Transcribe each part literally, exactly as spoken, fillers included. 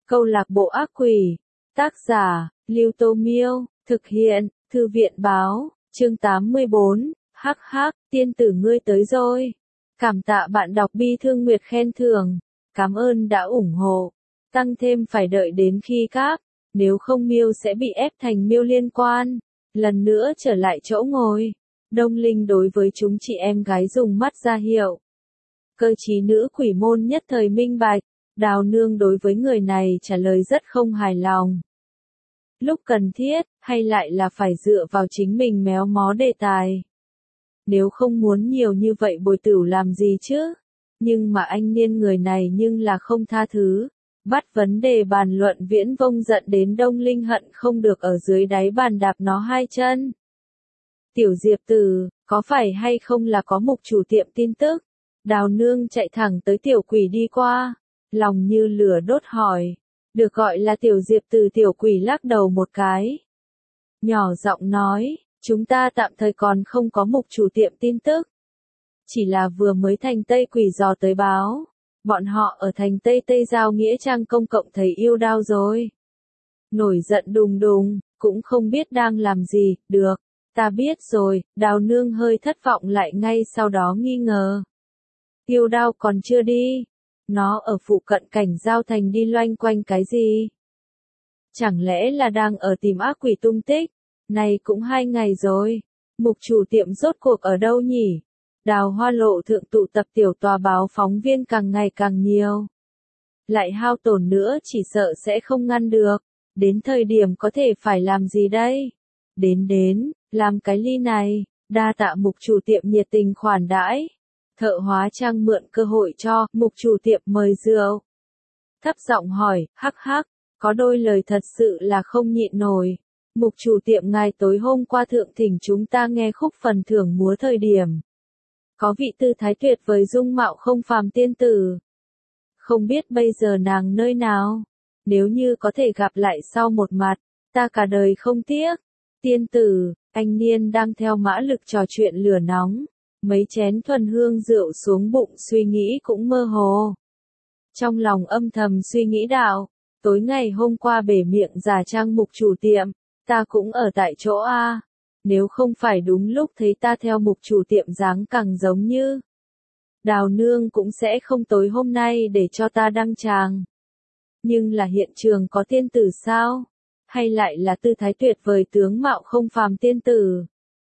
Câu lạc bộ ác quỷ. Tác giả, Lưu Tô Miêu. Thực hiện, Thư viện Báo. Chương tám mươi bốn. Hắc hắc, tiên tử ngươi tới rồi. Cảm tạ bạn đọc Bi Thương Nguyệt khen thưởng. Cảm ơn đã ủng hộ. Tăng thêm phải đợi đến khi các, nếu không Miêu sẽ bị ép thành Miêu liên quan. Lần nữa trở lại chỗ ngồi. Đông Linh đối với chúng chị em gái dùng mắt ra hiệu. Cơ trí nữ quỷ môn nhất thời minh bạch. Đào nương đối với người này trả lời rất không hài lòng. Lúc cần thiết, hay lại là phải dựa vào chính mình méo mó đề tài. Nếu không muốn nhiều như vậy bồi tửu làm gì chứ? Nhưng mà anh Niên người này nhưng là không tha thứ. Bắt vấn đề bàn luận viễn vông giận đến Đông Linh hận không được ở dưới đáy bàn đạp nó hai chân. Tiểu Diệp Tử, có phải hay không là có mục chủ tiệm tin tức? Đào nương chạy thẳng tới tiểu quỷ đi qua. Lòng như lửa đốt hỏi. Được gọi là tiểu Diệp Tử tiểu quỷ lắc đầu một cái. Nhỏ giọng nói, chúng ta tạm thời còn không có mục chủ tiệm tin tức. Chỉ là vừa mới thành Tây quỷ dò tới báo. Bọn họ ở thành Tây Tây Giao Nghĩa Trang công cộng thấy yêu đao rồi. Nổi giận đùng đùng, cũng không biết đang làm gì, được. Ta biết rồi, đào nương hơi thất vọng lại ngay sau đó nghi ngờ. Yêu đao còn chưa đi. Nó ở phụ cận cảnh giao thành đi loanh quanh cái gì? Chẳng lẽ là đang ở tìm ác quỷ tung tích? Này cũng hai ngày rồi. Mục chủ tiệm rốt cuộc ở đâu nhỉ? Đào Hoa Lộ thượng tụ tập tiểu tòa báo phóng viên càng ngày càng nhiều. Lại hao tổn nữa chỉ sợ sẽ không ngăn được. Đến thời điểm có thể phải làm gì đây? Đến đến, làm cái ly này, đa tạ mục chủ tiệm nhiệt tình khoản đãi. Thợ hóa trang mượn cơ hội cho mục chủ tiệm mời rượu. Thấp giọng hỏi, hắc hắc, có đôi lời thật sự là không nhịn nổi. Mục chủ tiệm ngài tối hôm qua thượng thỉnh chúng ta nghe khúc phần thưởng múa thời điểm. Có vị tư thái tuyệt vời dung mạo không phàm tiên tử. Không biết bây giờ nàng nơi nào. Nếu như có thể gặp lại sau một mặt, ta cả đời không tiếc. Tiên tử, anh Niên đang theo mã lực trò chuyện lửa nóng. Mấy chén thuần hương rượu xuống bụng suy nghĩ cũng mơ hồ. Trong lòng âm thầm suy nghĩ đạo, tối ngày hôm qua bể miệng giả trang mục chủ tiệm, ta cũng ở tại chỗ A. Nếu không phải đúng lúc thấy ta theo mục chủ tiệm dáng càng giống như. Đào nương cũng sẽ không tối hôm nay để cho ta đăng tràng. Nhưng là hiện trường có tiên tử sao? Hay lại là tư thái tuyệt vời tướng mạo không phàm tiên tử?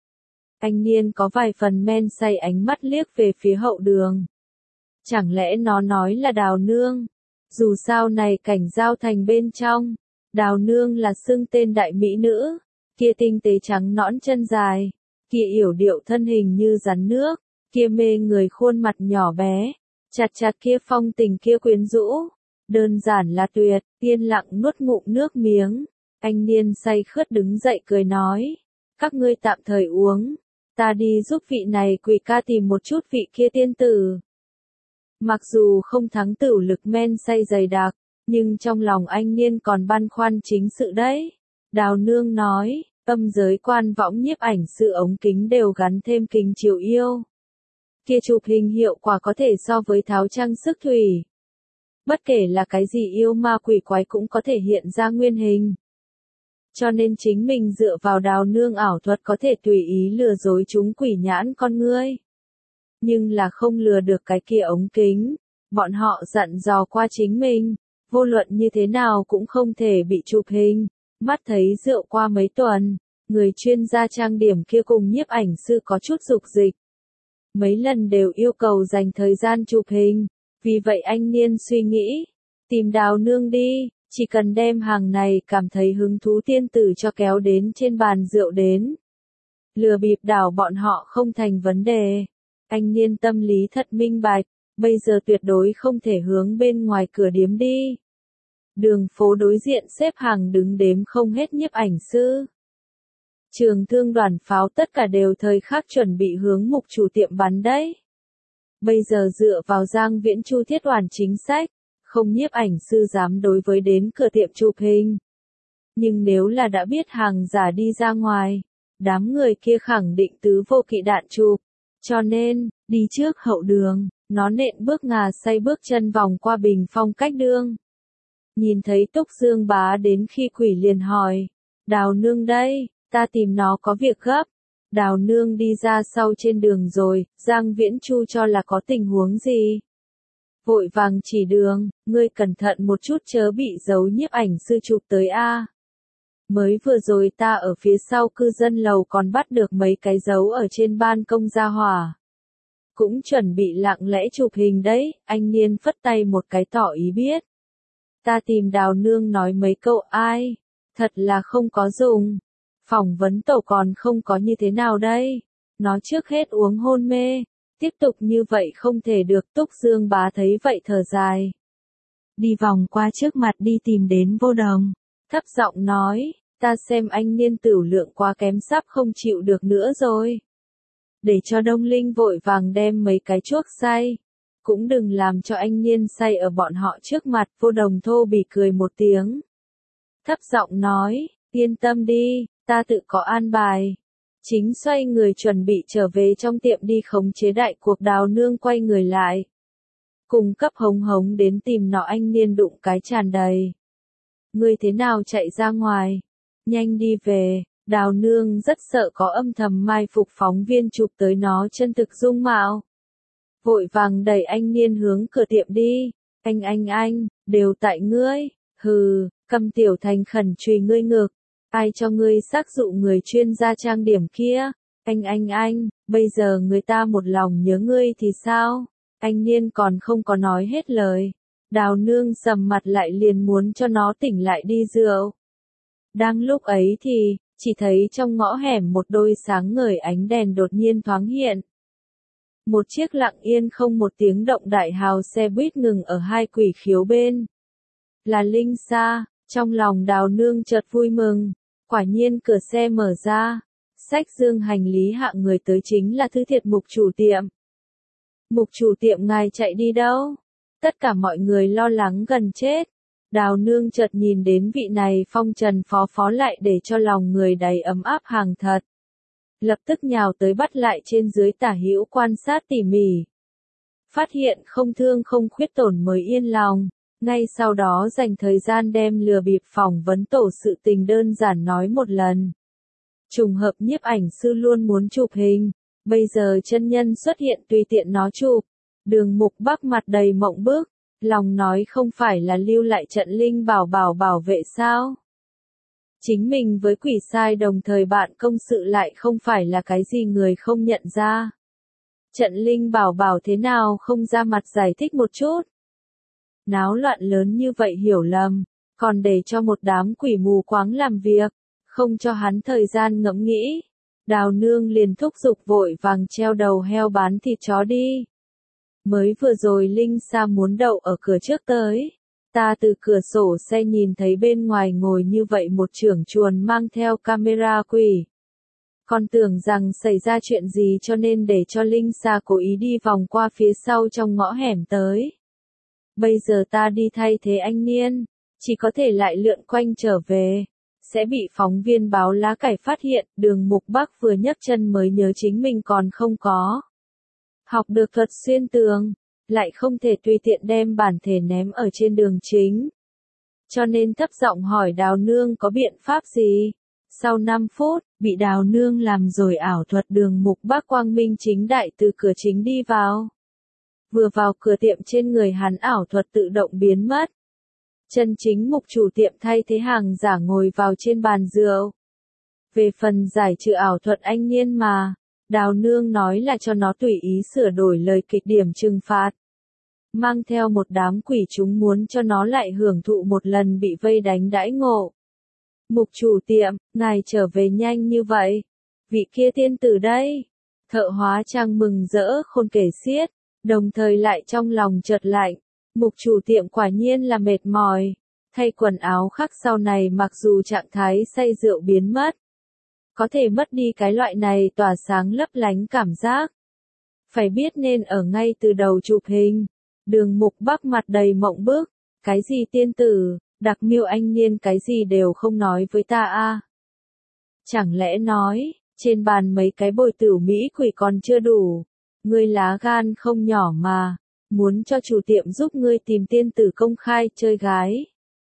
Anh Niên có vài phần men say ánh mắt liếc về phía hậu đường. Chẳng lẽ nó nói là đào nương? Dù sao này cảnh giao thành bên trong, đào nương là xưng tên đại mỹ nữ, kia tinh tế trắng nõn chân dài, kia yểu điệu thân hình như rắn nước, kia mê người khuôn mặt nhỏ bé, chặt chặt kia phong tình kia quyến rũ, đơn giản là tuyệt, yên lặng nuốt ngụm nước miếng. Anh Niên say khướt đứng dậy cười nói, các ngươi tạm thời uống. Ta đi giúp vị này quỷ ca tìm một chút vị kia tiên tử. Mặc dù không thắng tửu lực men say dày đặc, nhưng trong lòng anh Niên còn băn khoăn chính sự đấy. Đào nương nói, âm giới quan võng nhiếp ảnh sự ống kính đều gắn thêm kính chiếu yêu. Kia chụp hình hiệu quả có thể so với tháo trang sức thủy. Bất kể là cái gì yêu ma quỷ quái cũng có thể hiện ra nguyên hình. Cho nên chính mình dựa vào đào nương ảo thuật có thể tùy ý lừa dối chúng quỷ nhãn con ngươi. Nhưng là không lừa được cái kia ống kính. Bọn họ dặn dò qua chính mình. Vô luận như thế nào cũng không thể bị chụp hình. Mắt thấy rượu qua mấy tuần. Người chuyên gia trang điểm kia cùng nhiếp ảnh sư có chút dục dịch. Mấy lần đều yêu cầu dành thời gian chụp hình. Vì vậy anh Niên suy nghĩ. Tìm đào nương đi. Chỉ cần đem hàng này cảm thấy hứng thú tiên tử cho kéo đến trên bàn rượu đến. Lừa bịp đảo bọn họ không thành vấn đề. Anh Niên tâm lý thật minh bạch, bây giờ tuyệt đối không thể hướng bên ngoài cửa điếm đi. Đường phố đối diện xếp hàng đứng đếm không hết nhiếp ảnh sư. Trường thương đoàn pháo tất cả đều thời khắc chuẩn bị hướng mục chủ tiệm bắn đấy. Bây giờ dựa vào Giang Viễn Chu thiết hoàn chính sách. Không nhiếp ảnh sư dám đối với đến cửa tiệm chụp hình. Nhưng nếu là đã biết hàng giả đi ra ngoài, đám người kia khẳng định tứ vô kỵ đạn chụp. Cho nên, đi trước hậu đường, nó nện bước ngà say bước chân vòng qua bình phong cách đương. Nhìn thấy Túc Dương Bá đến khi quỷ liền hỏi, Đào Nương đây, ta tìm nó có việc gấp. Đào Nương đi ra sau trên đường rồi, Giang Viễn Chu cho là có tình huống gì. Vội vàng chỉ đường, ngươi cẩn thận một chút chớ bị dấu nhiếp ảnh sư chụp tới a. Mới vừa rồi ta ở phía sau cư dân lầu còn bắt được mấy cái dấu ở trên ban công gia hỏa. Cũng chuẩn bị lặng lẽ chụp hình đấy, anh Niên phất tay một cái tỏ ý biết. Ta tìm Đào Nương nói mấy câu ai, thật là không có dùng. Phỏng vấn tổ còn không có như thế nào đây, nó trước hết uống hôn mê, tiếp tục như vậy không thể được. Túc Dương Bá thấy vậy thở dài. Đi vòng qua trước mặt đi tìm đến Vô Đồng, thấp giọng nói, ta xem anh Niên tửu lượng quá kém sắp không chịu được nữa rồi. Để cho Đông Linh vội vàng đem mấy cái chuốc say. Cũng đừng làm cho anh Niên say ở bọn họ trước mặt. Vô Đồng thô bỉ cười một tiếng. Thấp giọng nói, yên tâm đi, ta tự có an bài. Chính xoay người chuẩn bị trở về trong tiệm đi khống chế đại cuộc. Đào Nương quay người lại. Cùng cấp hống hống đến tìm nó. Anh Niên đụng cái tràn đầy. Ngươi thế nào chạy ra ngoài? Nhanh đi về. Đào Nương rất sợ có âm thầm mai phục phóng viên chụp tới nó chân thực dung mạo. Vội vàng đẩy anh Niên hướng cửa tiệm đi. Anh anh anh, đều tại ngươi. Hừ, Câm Tiểu Thành khẩn chùy ngươi ngực. Ai cho ngươi xác dụ người chuyên gia trang điểm kia? Anh anh anh, bây giờ người ta một lòng nhớ ngươi thì sao? Anh Niên còn không có nói hết lời. Đào Nương sầm mặt lại liền muốn cho nó tỉnh lại đi rượu. Đang lúc ấy thì, chỉ thấy trong ngõ hẻm một đôi sáng ngời ánh đèn đột nhiên thoáng hiện. Một chiếc lặng yên không một tiếng động đại hào xe buýt ngừng ở hai quỷ khiếu bên. Là Linh Sa, trong lòng Đào Nương chợt vui mừng. Quả nhiên cửa xe mở ra. Xách dương hành lý hạng người tới chính là Thư Thiệt Mục chủ tiệm. Mục chủ tiệm ngài chạy đi đâu? Tất cả mọi người lo lắng gần chết. Đào Nương chợt nhìn đến vị này phong trần phó phó lại để cho lòng người đầy ấm áp hàng thật. Lập tức nhào tới bắt lại trên dưới tả hữu quan sát tỉ mỉ. Phát hiện không thương không khuyết tổn mới yên lòng. Ngay sau đó dành thời gian đem lừa bịp phỏng vấn tổ sự tình đơn giản nói một lần. Trùng hợp nhiếp ảnh sư luôn muốn chụp hình. Bây giờ chân nhân xuất hiện tùy tiện nó chụp. Đường Mục Bắc mặt đầy mộng bức. Lòng nói không phải là lưu lại trận Linh Bảo Bảo bảo vệ sao? Chính mình với quỷ sai đồng thời bạn công sự lại không phải là cái gì người không nhận ra. Trận Linh Bảo Bảo thế nào không ra mặt giải thích một chút. Náo loạn lớn như vậy hiểu lầm, còn để cho một đám quỷ mù quáng làm việc, không cho hắn thời gian ngẫm nghĩ. Đào Nương liền thúc giục vội vàng treo đầu heo bán thịt chó đi. Mới vừa rồi Linh Sa muốn đậu ở cửa trước tới. Ta từ cửa sổ xe nhìn thấy bên ngoài ngồi như vậy một trưởng chuồn mang theo camera quỷ. Còn tưởng rằng xảy ra chuyện gì cho nên để cho Linh Sa cố ý đi vòng qua phía sau trong ngõ hẻm tới. Bây giờ ta đi thay thế anh Niên, chỉ có thể lại lượn quanh trở về. Sẽ bị phóng viên báo lá cải phát hiện. Đường Mục Bắc vừa nhấc chân mới nhớ chính mình còn không có học được thuật xuyên tường, lại không thể tùy tiện đem bản thể ném ở trên đường chính. Cho nên thấp giọng hỏi Đào Nương có biện pháp gì. Sau năm phút, bị Đào Nương làm rồi ảo thuật. Đường Mục Bắc quang minh chính đại từ cửa chính đi vào. Vừa vào cửa tiệm trên người hắn ảo thuật tự động biến mất. Chân chính mục chủ tiệm thay thế hàng giả ngồi vào trên bàn rượu. Về phần giải trừ ảo thuật anh Niên mà, Đào Nương nói là cho nó tùy ý sửa đổi lời kịch điểm trừng phạt. Mang theo một đám quỷ chúng muốn cho nó lại hưởng thụ một lần bị vây đánh đãi ngộ. Mục chủ tiệm, ngài trở về nhanh như vậy. Vị kia tiên tử đây. Thợ hóa trang mừng rỡ khôn kể xiết, đồng thời lại trong lòng chợt lạnh. Mục chủ tiệm quả nhiên là mệt mỏi. Thay quần áo khác sau này mặc dù trạng thái say rượu biến mất. Có thể mất đi cái loại này tỏa sáng lấp lánh cảm giác. Phải biết nên ở ngay từ đầu chụp hình. Đường Mục Bắc mặt đầy mộng bức. Cái gì tiên tử, đặc miêu anh Niên cái gì đều không nói với ta a. Chẳng lẽ nói, trên bàn mấy cái bồi tửu mỹ quỷ còn chưa đủ. Ngươi lá gan không nhỏ mà. Muốn cho chủ tiệm giúp ngươi tìm tiên tử công khai chơi gái.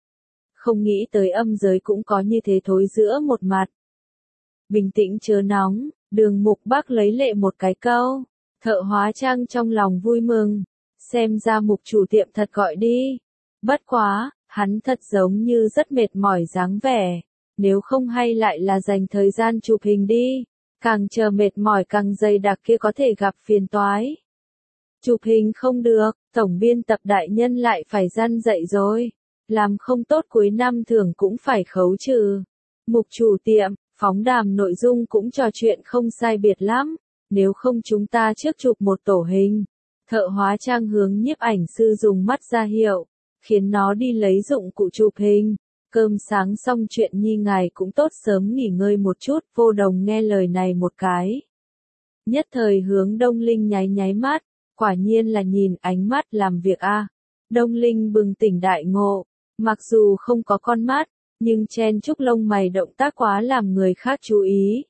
không nghĩ tới âm giới cũng có như thế thối giữa một mặt. Bình tĩnh chớ nóng, Đường Mục Bắc lấy lệ một cái câu, Thợ hóa trang trong lòng vui mừng, xem ra Mục chủ tiệm thật gọi đi. Bất quá, hắn thật giống như rất mệt mỏi dáng vẻ, nếu không hay lại là dành thời gian chụp hình đi, càng chờ mệt mỏi càng dày đặc kia có thể gặp phiền toái. Chụp hình không được, tổng biên tập đại nhân lại phải răn dạy rồi, làm không tốt cuối năm thường cũng phải khấu trừ. Mục chủ tiệm, phóng đàm nội dung cũng trò chuyện không sai biệt lắm, nếu không chúng ta trước chụp một tổ hình. Thợ hóa trang hướng nhiếp ảnh sư dùng mắt ra hiệu, khiến nó đi lấy dụng cụ chụp hình. Cơm sáng xong chuyện nhi ngài cũng tốt sớm nghỉ ngơi một chút, Vô Đồng nghe lời này một cái. Nhất thời hướng Đông Linh nháy nháy mắt, quả nhiên là nhìn ánh mắt làm việc a. À. Đông Linh bừng tỉnh đại ngộ, mặc dù không có con mắt, nhưng chen chúc lông mày động tác quá làm người khác chú ý.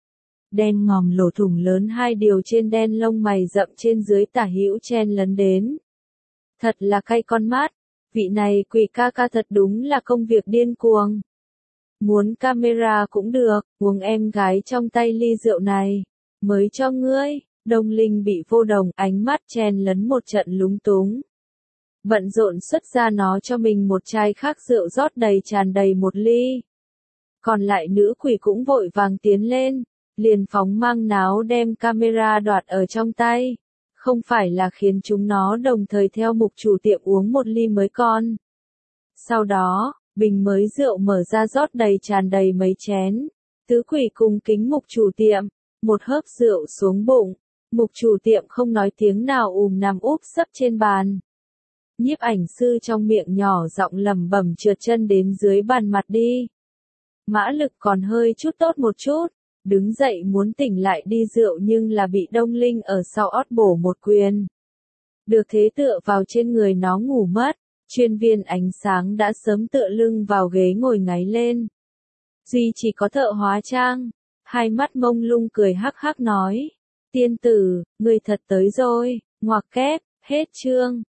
Đen ngòm lỗ thủng lớn hai điều trên đen lông mày rậm trên dưới tả hữu chen lấn đến. Thật là cay con mắt, vị này quỷ ca ca thật đúng là công việc điên cuồng. Muốn camera cũng được, uống em gái trong tay ly rượu này, mới cho ngươi. Đông Linh bị Vô Đồng ánh mắt chen lấn một trận lúng túng. Bận rộn xuất ra nó cho mình một chai khác rượu rót đầy tràn đầy một ly. Còn lại nữ quỷ cũng vội vàng tiến lên, liền phóng mang náo đem camera đoạt ở trong tay. Không phải là khiến chúng nó đồng thời theo mục chủ tiệm uống một ly mới con. Sau đó, bình mới rượu mở ra rót đầy tràn đầy mấy chén. Tứ quỷ cùng kính mục chủ tiệm, một hớp rượu xuống bụng. Mục chủ tiệm không nói tiếng nào ùm nằm úp sấp trên bàn. Nhiếp ảnh sư trong miệng nhỏ giọng lẩm bẩm trượt chân đến dưới bàn mặt đi. Mã lực còn hơi chút tốt một chút, đứng dậy muốn tỉnh lại đi rượu nhưng là bị Đông Linh ở sau ót bổ một quyền. Được thế tựa vào trên người nó ngủ mất, chuyên viên ánh sáng đã sớm tựa lưng vào ghế ngồi ngáy lên. Duy chỉ có thợ hóa trang, hai mắt mông lung cười hắc hắc nói. Tiên tử, người thật tới rồi, ngoặc kép, hết chương.